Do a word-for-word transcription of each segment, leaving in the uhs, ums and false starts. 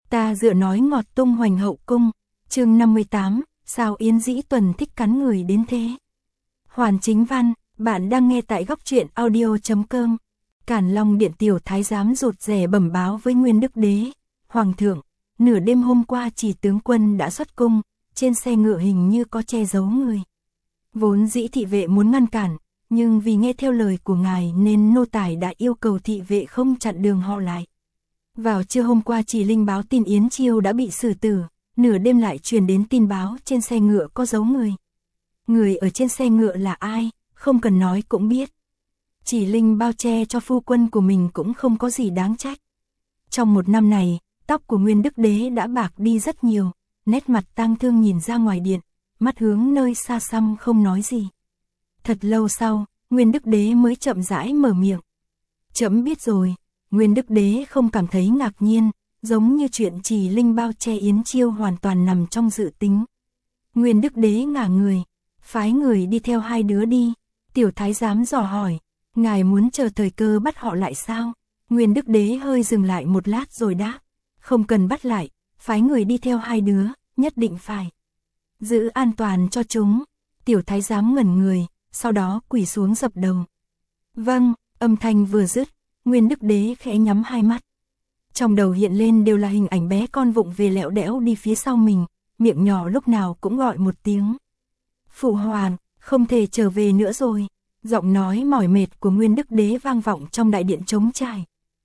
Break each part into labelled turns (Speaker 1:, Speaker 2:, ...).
Speaker 1: Ta dựa nói ngọt tung hoành hậu cung, chương năm mươi tám, sao Yến Dĩ Tuần thích cắn người đến thế. Hoàn chính văn, bạn đang nghe tại góc truyện audio.com. Càn Long điện tiểu thái giám rụt rè bẩm báo với Nguyên Đức Đế. Hoàng thượng, nửa đêm hôm qua chỉ tướng quân đã xuất cung, trên xe ngựa hình như có che giấu người. Vốn dĩ thị vệ muốn ngăn cản, nhưng vì nghe theo lời của ngài nên nô tài đã yêu cầu thị vệ không chặn đường họ lại. Vào trưa hôm qua chỉ linh báo tin Yến Chiêu đã bị xử tử, nửa đêm lại truyền đến tin báo trên xe ngựa có giấu người. Người ở trên xe ngựa là ai, không cần nói cũng biết. Chỉ linh bao che cho phu quân của mình cũng không có gì đáng trách. Trong một năm này, tóc của Nguyên Đức Đế đã bạc đi rất nhiều, nét mặt tang thương nhìn ra ngoài điện, mắt hướng nơi xa xăm không nói gì. Thật lâu sau, Nguyên Đức Đế mới chậm rãi mở miệng. Trẫm biết rồi. Nguyên Đức Đế không cảm thấy ngạc nhiên, giống như chuyện chỉ linh bao che Yến Chiêu hoàn toàn nằm trong dự tính. Nguyên Đức Đế ngả người, phái người đi theo hai đứa đi. Tiểu thái giám dò hỏi, ngài muốn chờ thời cơ bắt họ lại sao? Nguyên Đức Đế hơi dừng lại một lát rồi đáp, không cần bắt lại, phái người đi theo hai đứa, nhất định phải giữ an toàn cho chúng. Tiểu thái giám ngẩn người, sau đó quỳ xuống dập đầu. Vâng, âm thanh vừa dứt, Nguyên Đức Đế khẽ nhắm hai mắt. Trong đầu hiện lên đều là hình ảnh bé con vụng về lẹo đẽo đi phía sau mình, miệng nhỏ lúc nào cũng gọi một tiếng. Phụ hoàng, không thể trở về nữa rồi. Giọng nói mỏi mệt của Nguyên Đức Đế vang vọng trong đại điện trống trải.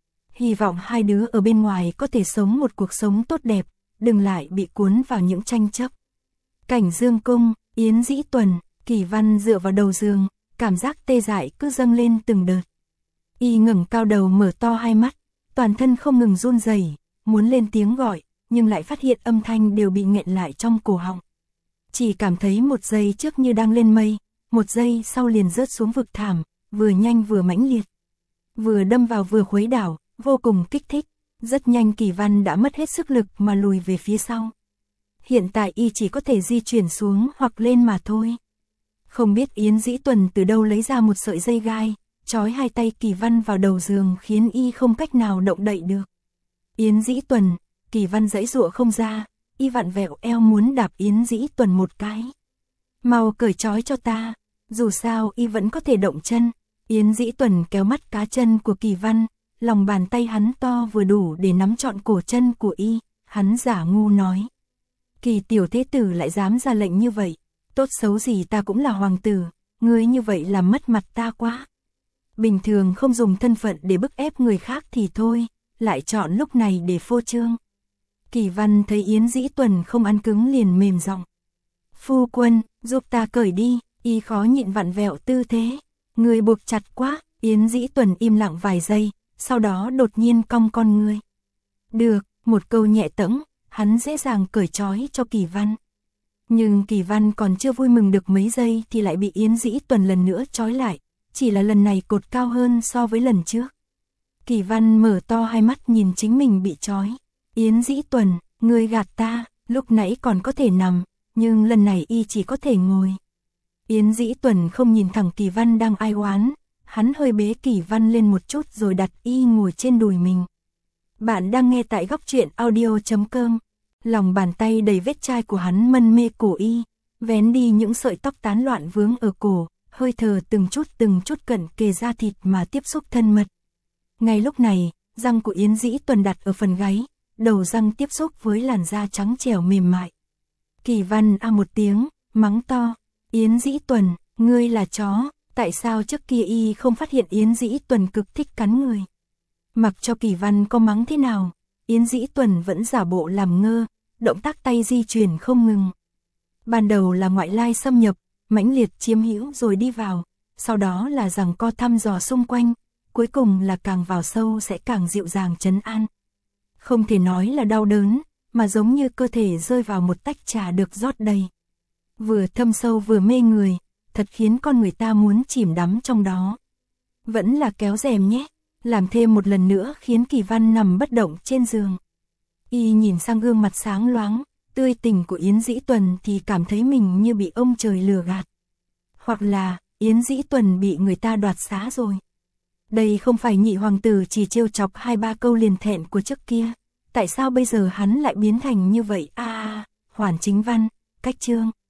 Speaker 1: Hy vọng hai đứa ở bên ngoài có thể sống một cuộc sống tốt đẹp, đừng lại bị cuốn vào những tranh chấp. Cảnh Dương cung, Yến Dĩ Tuần, Kỳ Văn dựa vào đầu giường, cảm giác tê dại cứ dâng lên từng đợt. Y ngẩng cao đầu mở to hai mắt, toàn thân không ngừng run rẩy, muốn lên tiếng gọi, nhưng lại phát hiện âm thanh đều bị nghẹn lại trong cổ họng. Chỉ cảm thấy một giây trước như đang lên mây, một giây sau liền rớt xuống vực thẳm, vừa nhanh vừa mãnh liệt. Vừa đâm vào vừa khuấy đảo, vô cùng kích thích, rất nhanh Kỳ Văn đã mất hết sức lực mà lùi về phía sau. Hiện tại y chỉ có thể di chuyển xuống hoặc lên mà thôi. Không biết Yến Dĩ Tuần từ đâu lấy ra một sợi dây gai, trói hai tay Kỳ Văn vào đầu giường khiến y không cách nào động đậy được. Yến Dĩ Tuần, Kỳ Văn giãy giụa không ra, y vặn vẹo eo muốn đạp Yến Dĩ Tuần một cái. Mau cởi trói cho ta, dù sao y vẫn có thể động chân. Yến Dĩ Tuần kéo mắt cá chân của Kỳ Văn, lòng bàn tay hắn to vừa đủ để nắm trọn cổ chân của y, hắn giả ngu nói. Kỳ tiểu thế tử lại dám ra lệnh như vậy, tốt xấu gì ta cũng là hoàng tử, ngươi như vậy làm mất mặt ta quá. Bình thường không dùng thân phận để bức ép người khác thì thôi, lại chọn lúc này để phô trương. Kỳ Văn thấy Yến Dĩ Tuần không ăn cứng liền mềm giọng. Phu quân, giúp ta cởi đi, y khó nhịn vặn vẹo tư thế. Người buộc chặt quá, Yến Dĩ Tuần im lặng vài giây, sau đó đột nhiên cong con người. Được, một câu nhẹ tẫng, hắn dễ dàng cởi trói cho Kỳ Văn. Nhưng Kỳ Văn còn chưa vui mừng được mấy giây thì lại bị Yến Dĩ Tuần lần nữa trói lại. Chỉ là lần này cột cao hơn so với lần trước. Kỳ Văn mở to hai mắt nhìn chính mình bị trói. Yến Dĩ Tuần, ngươi gạt ta, lúc nãy còn có thể nằm, nhưng lần này y chỉ có thể ngồi. Yến Dĩ Tuần không nhìn thẳng Kỳ Văn đang ai oán, hắn hơi bế Kỳ Văn lên một chút rồi đặt y ngồi trên đùi mình. Bạn đang nghe tại góc truyện audio.com. Lòng bàn tay đầy vết chai của hắn mân mê cổ y, vén đi những sợi tóc tán loạn vướng ở cổ. Hơi thở từng chút từng chút cận kề da thịt mà tiếp xúc thân mật. Ngay lúc này, răng của Yến Dĩ Tuần đặt ở phần gáy, đầu răng tiếp xúc với làn da trắng trẻo mềm mại. Kỳ Văn a một tiếng, mắng to, Yến Dĩ Tuần, ngươi là chó, tại sao trước kia y không phát hiện Yến Dĩ Tuần cực thích cắn người. Mặc cho Kỳ Văn có mắng thế nào, Yến Dĩ Tuần vẫn giả bộ làm ngơ, động tác tay di chuyển không ngừng. Ban đầu là ngoại lai xâm nhập, mãnh liệt chiếm hữu rồi đi vào, sau đó là giằng co thăm dò xung quanh, cuối cùng là càng vào sâu sẽ càng dịu dàng trấn an. Không thể nói là đau đớn, mà giống như cơ thể rơi vào một tách trà được rót đầy. Vừa thâm sâu vừa mê người, thật khiến con người ta muốn chìm đắm trong đó. Vẫn là kéo rèm nhé, làm thêm một lần nữa khiến Kỳ Văn nằm bất động trên giường. Y nhìn sang gương mặt sáng loáng, tươi tỉnh của Yến Dĩ Tuần thì cảm thấy mình như bị ông trời lừa gạt. Hoặc là, Yến Dĩ Tuần bị người ta đoạt xá rồi. Đây không phải nhị hoàng tử chỉ trêu chọc hai ba câu liền thẹn của trước kia. tại sao bây giờ hắn lại biến thành như vậy a? À, Hoàn Chính Văn, cách chương.